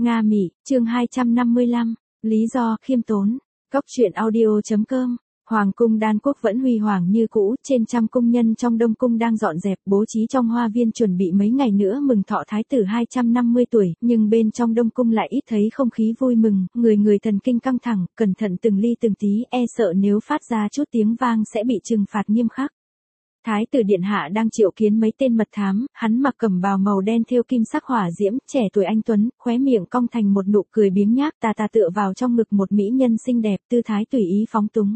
Nga Mỹ, chương 255, lý do khiêm tốn. Góc truyện audio.com. Hoàng cung Đan Quốc vẫn huy hoàng như cũ, trên trăm cung nhân trong Đông cung đang dọn dẹp bố trí trong hoa viên chuẩn bị mấy ngày nữa mừng thọ thái tử 250 tuổi, nhưng bên trong Đông cung lại ít thấy không khí vui mừng, người người thần kinh căng thẳng, cẩn thận từng ly từng tí, e sợ nếu phát ra chút tiếng vang sẽ bị trừng phạt nghiêm khắc. Thái tử điện hạ đang triệu kiến mấy tên mật thám, hắn mặc cẩm bào màu đen thêu kim sắc hỏa diễm, trẻ tuổi anh tuấn, khóe miệng cong thành một nụ cười biếng nhác, tà tựa vào trong ngực một mỹ nhân xinh đẹp, tư thái tùy ý phóng túng.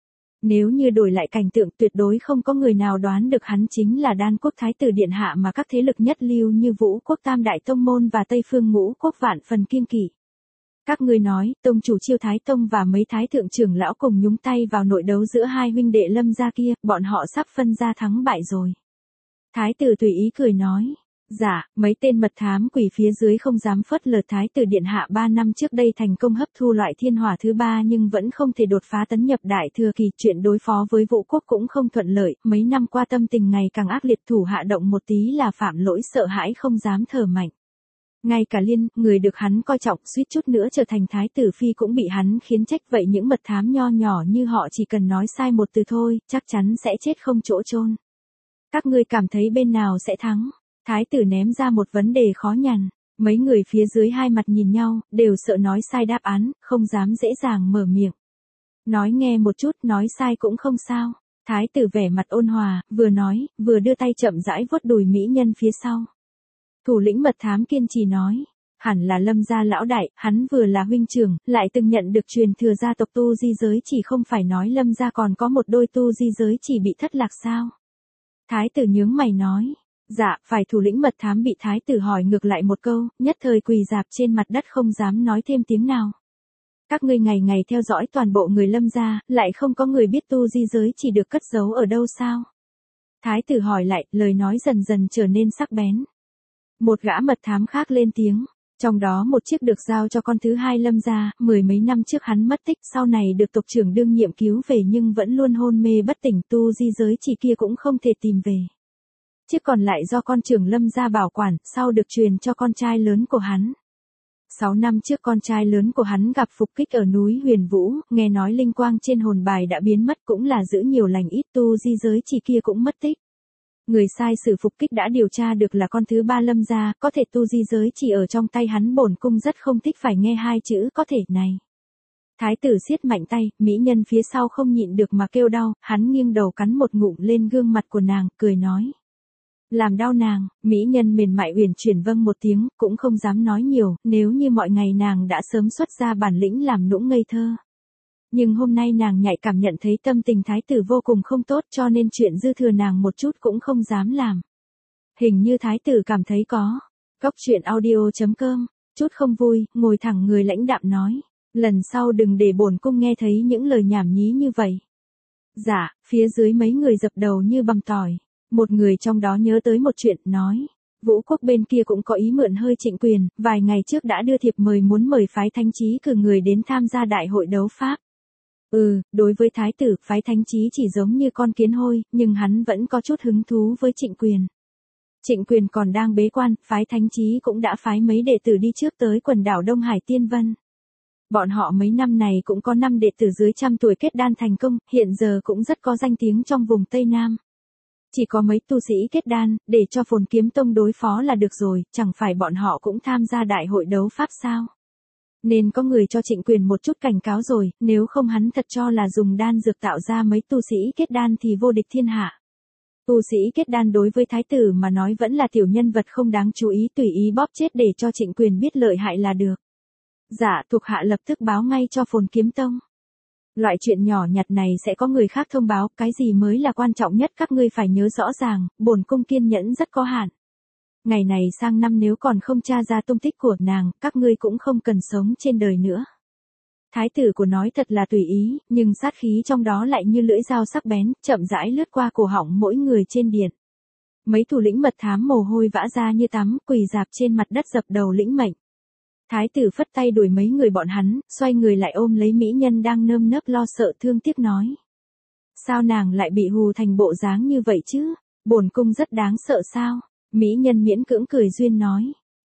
Nếu như đổi lại cảnh tượng, tuyệt đối không có người nào đoán được hắn chính là Đan Quốc thái tử điện hạ mà các thế lực nhất lưu như Vũ Quốc Tam Đại Tông Môn và Tây Phương Ngũ Quốc vạn phần kiêng kỵ. Các ngươi nói, tông chủ Chiêu Thái Tông và mấy thái thượng trưởng lão cùng nhúng tay vào nội đấu giữa hai huynh đệ Lâm gia kia, bọn họ sắp phân ra thắng bại rồi. Thái tử tùy ý cười nói. Dạ, mấy tên mật thám quỷ phía dưới không dám phớt lờ thái tử điện hạ 3 năm trước đây thành công hấp thu loại thiên hỏa thứ 3 nhưng vẫn không thể đột phá tấn nhập đại thừa kỳ, chuyện đối phó với Vũ Quốc cũng không thuận lợi, mấy năm qua tâm tình ngày càng ác liệt, thủ hạ động một tí là phạm lỗi, sợ hãi không dám thở mạnh. Ngay cả Liên, người được hắn coi trọng suýt chút nữa trở thành thái tử phi cũng bị hắn khiến trách, vậy những mật thám nho nhỏ như họ chỉ cần nói sai một từ thôi, chắc chắn sẽ chết không chỗ chôn. Các ngươi cảm thấy bên nào sẽ thắng? Thái tử ném ra một vấn đề khó nhằn, mấy người phía dưới hai mặt nhìn nhau, đều sợ nói sai đáp án, không dám dễ dàng mở miệng. Nói nghe một chút, nói sai cũng không sao. Thái tử vẻ mặt ôn hòa, vừa nói, vừa đưa tay chậm rãi vuốt đùi mỹ nhân phía sau. Thủ lĩnh mật thám kiên trì nói, hẳn là Lâm gia lão đại, hắn vừa là huynh trưởng, lại từng nhận được truyền thừa gia tộc tu di giới chỉ, không phải nói Lâm gia còn có một đôi tu di giới chỉ bị thất lạc sao? Thái tử nhướng mày nói. Dạ, phải. Thủ lĩnh mật thám bị thái tử hỏi ngược lại một câu, nhất thời quỳ rạp trên mặt đất không dám nói thêm tiếng nào. Các ngươi ngày ngày theo dõi toàn bộ người Lâm gia, lại không có người biết tu di giới chỉ được cất giấu ở đâu sao? Thái tử hỏi lại, lời nói dần dần trở nên sắc bén. Một gã mật thám khác lên tiếng, trong đó một chiếc được giao cho con thứ hai Lâm gia, 10 mấy năm trước hắn mất tích, sau này được tộc trưởng đương nhiệm cứu về nhưng vẫn luôn hôn mê bất tỉnh, tu di giới chỉ kia cũng không thể tìm về. Chiếc còn lại do con trưởng Lâm gia bảo quản, sau được truyền cho con trai lớn của hắn. 6 năm trước con trai lớn của hắn gặp phục kích ở núi Huyền Vũ, nghe nói linh quang trên hồn bài đã biến mất, cũng là giữ nhiều lành ít, tu di giới chỉ kia cũng mất tích. Người sai sử phục kích đã điều tra được là con thứ ba Lâm gia, có thể tu di giới chỉ ở trong tay hắn, bổn cung rất không thích phải nghe hai chữ có thể này. Thái tử siết mạnh tay, mỹ nhân phía sau không nhịn được mà kêu đau, hắn nghiêng đầu cắn một ngụm lên gương mặt của nàng, cười nói. Làm đau nàng, mỹ nhân mềm mại uyển chuyển vâng một tiếng, cũng không dám nói nhiều, nếu như mọi ngày nàng đã sớm xuất ra bản lĩnh làm nũng ngây thơ. Nhưng hôm nay nàng nhạy cảm nhận thấy tâm tình thái tử vô cùng không tốt, cho nên chuyện dư thừa nàng một chút cũng không dám làm. Hình như thái tử cảm thấy có. Góc truyện audio.com, chút không vui, ngồi thẳng người lãnh đạm nói. Lần sau đừng để bổn cung nghe thấy những lời nhảm nhí như vậy. Dạ, phía dưới mấy người dập đầu như băm tỏi. Một người trong đó nhớ tới một chuyện, nói. Vũ Quốc bên kia cũng có ý mượn hơi Trịnh Quyền, vài ngày trước đã đưa thiệp mời muốn mời phái Thánh Chí cử người đến tham gia đại hội đấu pháp. Đối với thái tử, phái Thánh Chí chỉ giống như con kiến hôi, nhưng hắn vẫn có chút hứng thú với Trịnh Quyền. Trịnh Quyền còn đang bế quan, phái Thánh Chí cũng đã phái mấy đệ tử đi trước tới quần đảo Đông Hải Tiên Vân. Bọn họ mấy năm này cũng có 5 đệ tử dưới 100 tuổi kết đan thành công, hiện giờ cũng rất có danh tiếng trong vùng Tây Nam. Chỉ có mấy tu sĩ kết đan, để cho Phồn Kiếm Tông đối phó là được rồi, chẳng phải bọn họ cũng tham gia đại hội đấu pháp sao? Nên có người cho Trịnh Quyền một chút cảnh cáo rồi, nếu không hắn thật cho là dùng đan dược tạo ra mấy tu sĩ kết đan thì vô địch thiên hạ. Tu sĩ kết đan đối với thái tử mà nói vẫn là tiểu nhân vật không đáng chú ý, tùy ý bóp chết để cho Trịnh Quyền biết lợi hại là được. Dạ, thuộc hạ lập tức báo ngay cho Phồn Kiếm Tông. Loại chuyện nhỏ nhặt này sẽ có người khác thông báo, cái gì mới là quan trọng nhất các ngươi phải nhớ rõ ràng, bổn cung kiên nhẫn rất có hạn. Ngày này sang năm nếu còn không tra ra tung tích của nàng, các ngươi cũng không cần sống trên đời nữa. Thái tử của nói thật là tùy ý, nhưng sát khí trong đó lại như lưỡi dao sắc bén, chậm rãi lướt qua cổ họng mỗi người trên điện. Mấy thủ lĩnh mật thám mồ hôi vã ra như tắm, quỳ rạp trên mặt đất dập đầu lĩnh mệnh. Thái tử phất tay đuổi mấy người bọn hắn, xoay người lại ôm lấy mỹ nhân đang nơm nớp lo sợ thương tiếc nói. Sao nàng lại bị hù thành bộ dáng như vậy chứ? Bổn cung rất đáng sợ sao? Mỹ nhân miễn cưỡng cười duyên nói.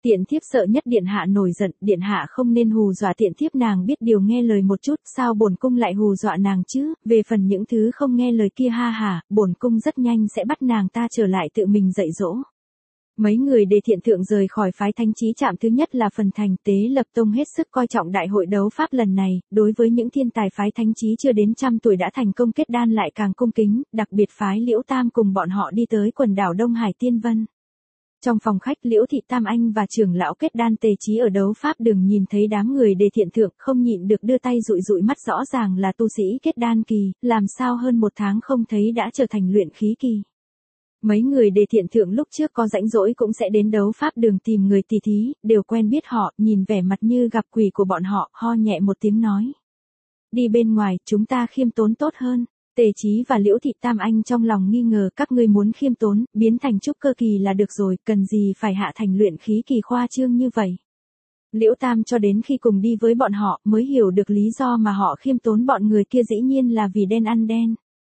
Tiện thiếp sợ nhất điện hạ nổi giận, điện hạ không nên hù dọa tiện thiếp, nàng biết điều nghe lời một chút, sao bổn cung lại hù dọa nàng chứ, về phần những thứ không nghe lời kia ha ha, bổn cung rất nhanh sẽ bắt nàng ta trở lại tự mình dạy dỗ. Mấy người Đề Thiện Thượng rời khỏi phái Thánh Chí Trạm, thứ nhất là phần thành Tế Lập Tông hết sức coi trọng đại hội đấu pháp lần này, đối với những thiên tài phái Thánh Chí chưa đến 100 tuổi đã thành công kết đan lại càng cung kính, đặc biệt phái Liễu Tam cùng bọn họ đi tới quần đảo Đông Hải Tiên Vân. Trong phòng khách, Liễu Thị Tam Anh và trưởng lão kết đan Tề Chí ở đấu pháp đường nhìn thấy đám người Đề Thiện Thượng, không nhịn được đưa tay dụi dụi mắt, rõ ràng là tu sĩ kết đan kỳ, làm sao hơn 1 tháng không thấy đã trở thành luyện khí kỳ. Mấy người Đề Thiện Thượng lúc trước có rãnh rỗi cũng sẽ đến đấu pháp đường tìm người tỉ thí, đều quen biết họ, nhìn vẻ mặt như gặp quỷ của bọn họ, ho nhẹ một tiếng nói. Đi bên ngoài, chúng ta khiêm tốn tốt hơn. Tề Chí và Liễu Thị Tam Anh trong lòng nghi ngờ, các ngươi muốn khiêm tốn, biến thành trúc cơ kỳ là được rồi, cần gì phải hạ thành luyện khí kỳ khoa trương như vậy. Liễu Tam cho đến khi cùng đi với bọn họ mới hiểu được lý do mà họ khiêm tốn, bọn người kia dĩ nhiên là vì đen ăn đen.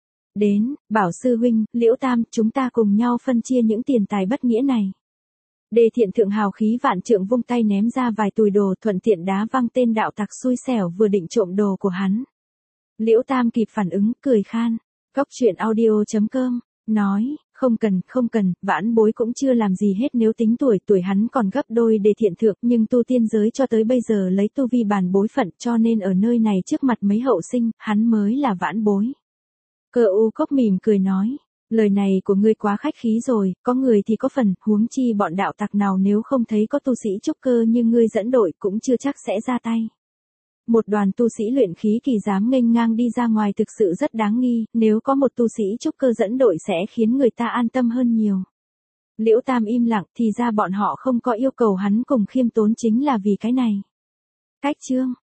Đến, Bảo sư huynh, Liễu Tam, chúng ta cùng nhau phân chia những tiền tài bất nghĩa này. Đề Thiện Thượng hào khí vạn trượng vung tay ném ra vài túi đồ, thuận tiện đá văng tên đạo tặc xui xẻo vừa định trộm đồ của hắn. Liễu Tam kịp phản ứng, cười khan. Góc truyện audio.com, nói, không cần, vãn bối cũng chưa làm gì hết, nếu tính tuổi hắn còn gấp đôi Đề Thiện Thượng, nhưng tu tiên giới cho tới bây giờ lấy tu vi bàn bối phận, cho nên ở nơi này trước mặt mấy hậu sinh, hắn mới là vãn bối. Cơ U Cốc mỉm cười nói, lời này của ngươi quá khách khí rồi, có người thì có phần, huống chi bọn đạo tặc nào nếu không thấy có tu sĩ trúc cơ như ngươi dẫn đội cũng chưa chắc sẽ ra tay. Một đoàn tu sĩ luyện khí kỳ dám nghênh ngang đi ra ngoài thực sự rất đáng nghi, nếu có một tu sĩ trúc cơ dẫn đội sẽ khiến người ta an tâm hơn nhiều. Liễu Tam im lặng, thì ra bọn họ không có yêu cầu hắn cùng khiêm tốn chính là vì cái này. Cách chương